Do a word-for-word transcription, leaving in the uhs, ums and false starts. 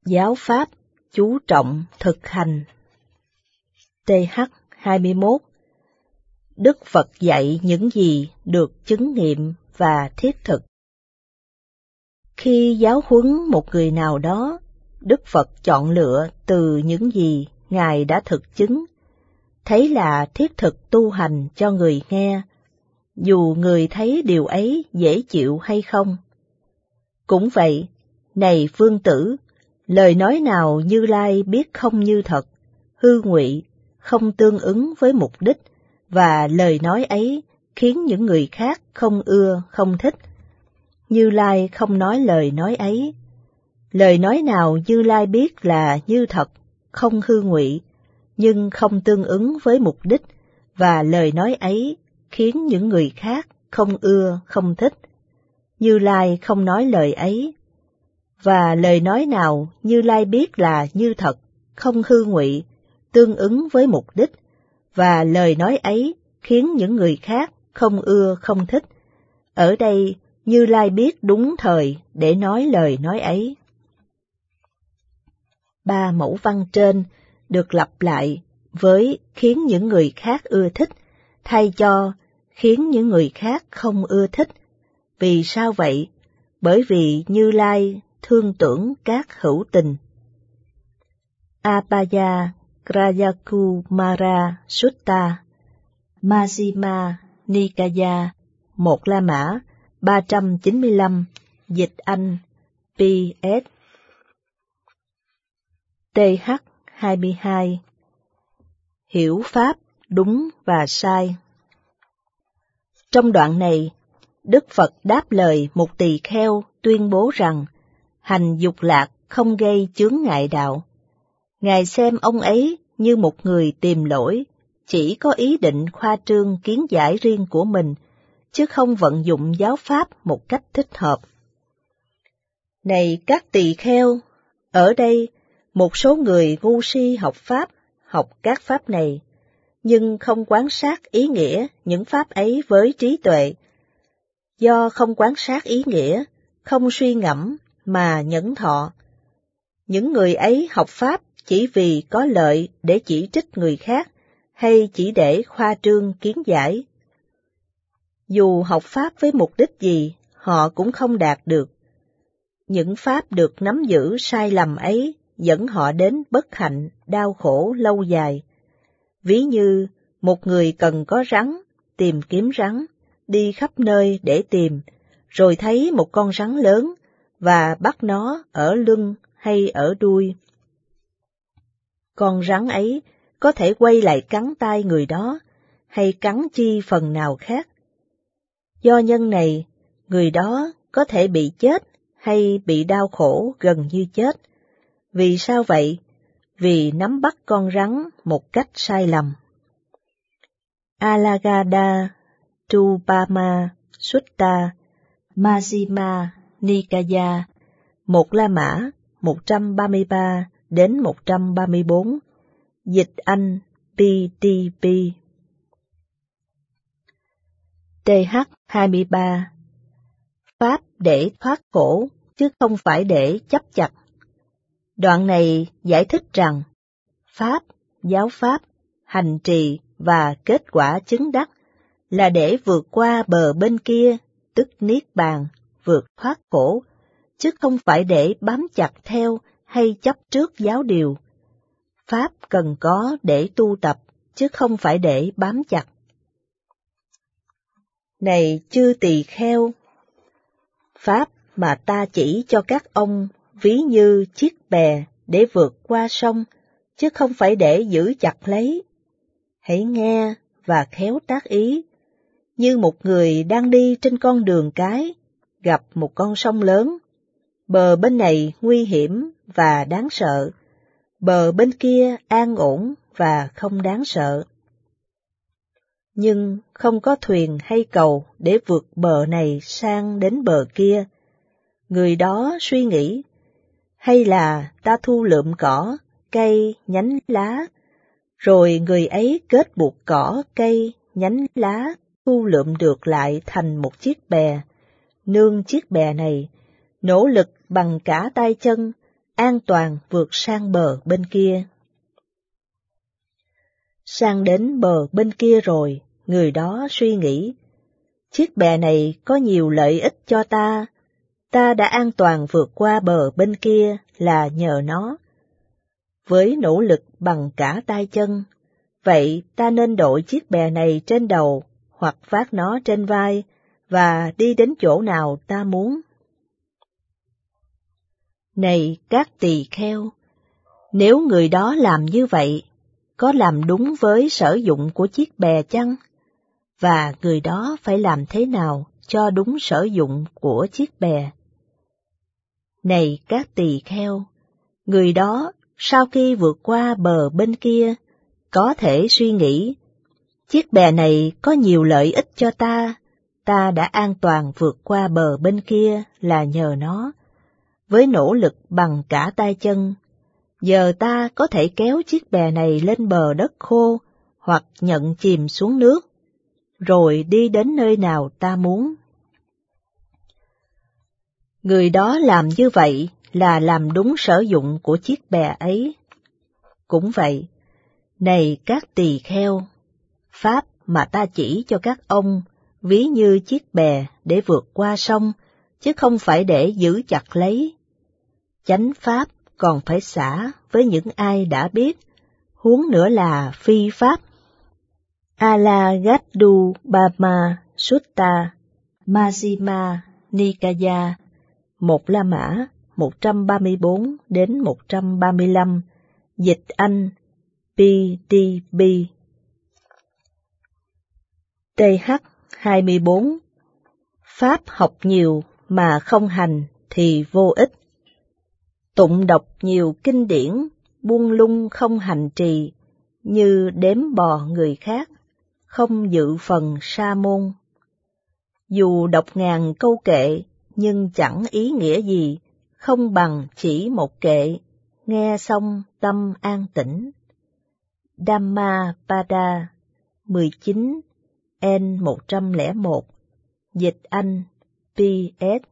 Giáo pháp chú trọng thực hành. T H hai mươi mốt. Đức Phật dạy những gì được chứng nghiệm và thiết thực. Khi giáo huấn một người nào đó, Đức Phật chọn lựa từ những gì Ngài đã thực chứng, thấy là thiết thực tu hành cho người nghe, dù người thấy điều ấy dễ chịu hay không. Cũng vậy, này Vương Tử, lời nói nào Như Lai biết không như thật, hư ngụy, không tương ứng với mục đích, và lời nói ấy khiến những người khác không ưa, không thích. Như Lai không nói lời nói ấy. Lời nói nào Như Lai biết là như thật, không hư ngụy, nhưng không tương ứng với mục đích, và lời nói ấy khiến những người khác không ưa, không thích. Như Lai không nói lời ấy. Và lời nói nào Như Lai biết là như thật, không hư ngụy, tương ứng với mục đích, và lời nói ấy khiến những người khác không ưa, không thích. Ở đây, Như Lai biết đúng thời để nói lời nói ấy. Ba mẫu văn trên được lặp lại với khiến những người khác ưa thích, thay cho khiến những người khác không ưa thích. Vì sao vậy? Bởi vì Như Lai thương tưởng các hữu tình. Apaya Krayakumara Sutta, Majjhima Nikaya, một La Mã, ba trăm chín mươi lăm, dịch Anh, P S. T H hai mươi hai. Hiểu pháp đúng và sai. Trong đoạn này, Đức Phật đáp lời một tỳ kheo tuyên bố rằng hành dục lạc không gây chướng ngại đạo. Ngài xem ông ấy như một người tìm lỗi, chỉ có ý định khoa trương kiến giải riêng của mình, chứ không vận dụng giáo pháp một cách thích hợp. Này các tỳ kheo, ở đây một số người ngu si học pháp, học các pháp này, nhưng không quan sát ý nghĩa những pháp ấy với trí tuệ. Do không quan sát ý nghĩa, không suy ngẫm mà nhẫn thọ. Những người ấy học pháp chỉ vì có lợi để chỉ trích người khác, hay chỉ để khoa trương kiến giải. Dù học pháp với mục đích gì, họ cũng không đạt được. Những pháp được nắm giữ sai lầm ấy dẫn họ đến bất hạnh, đau khổ lâu dài. Ví như một người cần có rắn, tìm kiếm rắn, đi khắp nơi để tìm, rồi thấy một con rắn lớn và bắt nó ở lưng hay ở đuôi. Con rắn ấy có thể quay lại cắn tay người đó, hay cắn chi phần nào khác. Do nhân này, người đó có thể bị chết hay bị đau khổ gần như chết. Vì sao vậy? Vì nắm bắt con rắn một cách sai lầm. Alagada Trupama Sutta, Majjhima Nikaya, một La Mã, một trăm ba mươi ba đến một trăm ba mươi bốn, dịch Anh, P T P. T H hai mươi ba. Pháp để thoát khổ, chứ không phải để chấp chặt. Đoạn này giải thích rằng, Pháp, giáo Pháp, hành trì và kết quả chứng đắc là để vượt qua bờ bên kia, tức Niết Bàn, vượt thoát khổ, chứ không phải để bám chặt theo hay chấp trước giáo điều. Pháp cần có để tu tập, chứ không phải để bám chặt. Này chư tỳ kheo, Pháp mà ta chỉ cho các ông ví như chiếc bè để vượt qua sông, chứ không phải để giữ chặt lấy. Hãy nghe và khéo tác ý, như một người đang đi trên con đường cái, gặp một con sông lớn. Bờ bên này nguy hiểm và đáng sợ, bờ bên kia an ổn và không đáng sợ. Nhưng không có thuyền hay cầu để vượt bờ này sang đến bờ kia. Người đó suy nghĩ, hay là ta thu lượm cỏ, cây, nhánh lá, rồi người ấy kết buộc cỏ, cây, nhánh lá, thu lượm được lại thành một chiếc bè. Nương chiếc bè này, nỗ lực bằng cả tay chân, an toàn vượt sang bờ bên kia. Sang đến bờ bên kia rồi, người đó suy nghĩ, chiếc bè này có nhiều lợi ích cho ta, ta đã an toàn vượt qua bờ bên kia là nhờ nó. Với nỗ lực bằng cả tay chân, vậy ta nên đội chiếc bè này trên đầu hoặc vác nó trên vai và đi đến chỗ nào ta muốn. Này các tỳ kheo, nếu người đó làm như vậy, có làm đúng với sở dụng của chiếc bè chăng? Và người đó phải làm thế nào cho đúng sở dụng của chiếc bè? Này các tỳ kheo, người đó sau khi vượt qua bờ bên kia, có thể suy nghĩ, chiếc bè này có nhiều lợi ích cho ta, ta đã an toàn vượt qua bờ bên kia là nhờ nó. Với nỗ lực bằng cả tay chân, giờ ta có thể kéo chiếc bè này lên bờ đất khô hoặc nhận chìm xuống nước, rồi đi đến nơi nào ta muốn. Người đó làm như vậy là làm đúng sở dụng của chiếc bè ấy. Cũng vậy, này các tỳ kheo, pháp mà ta chỉ cho các ông ví như chiếc bè để vượt qua sông, chứ không phải để giữ chặt lấy. Chánh pháp còn phải xả với những ai đã biết, huống nữa là phi pháp. Alagaddu Bama Sutta Majjhima Nikaya, một La Mã một trăm ba mươi bốn đến một trăm ba mươi lăm, dịch Anh pê đê bê. tê hát hai mươi bốn. Pháp học nhiều mà không hành thì vô ích. Tụng đọc nhiều kinh điển, buông lung không hành trì, như đếm bò người khác, không dự phần sa môn. Dù đọc ngàn câu kệ, nhưng chẳng ý nghĩa gì, không bằng chỉ một kệ, nghe xong tâm an tĩnh. Dhammapada mười chín, N một trăm lẻ một, dịch Anh, pê ét